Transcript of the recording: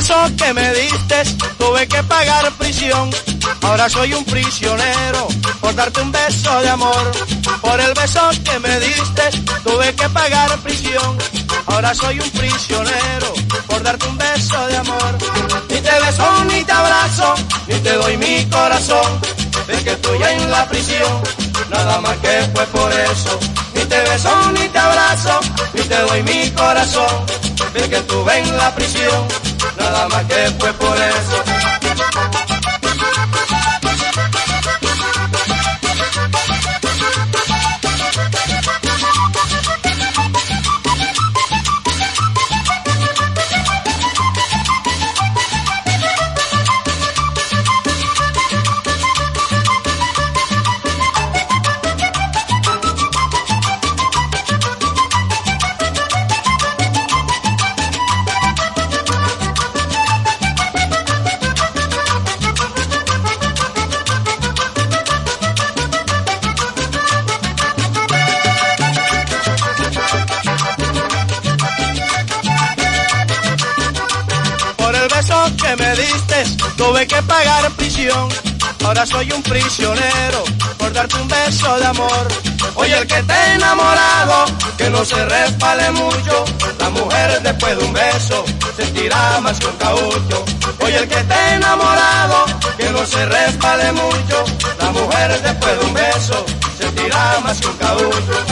beso que me diste, tuve que pagar prisión. Ahora soy un prisionero por darte un beso de amor. Por el beso que me diste, tuve que pagar prisión. Ahora soy un prisionero por darte un beso de amor. Ni te beso, ni te abrazo, ni te doy mi corazón. Ves que estoy en la prisión, nada más que fue por eso. Ni te beso, ni te abrazo, ni te doy mi corazón. Ves que estuve en la prisión, nada más que fue por eso. Que me diste, tuve que pagar prisión. Ahora soy un prisionero por darte un beso de amor. Oye, el que esté enamorado, que no se resbale mucho. La mujer después de un beso sentirá más que un caucho. Oye, el que esté enamorado, que no se resbale mucho. La mujer después de un beso sentirá más que un caucho.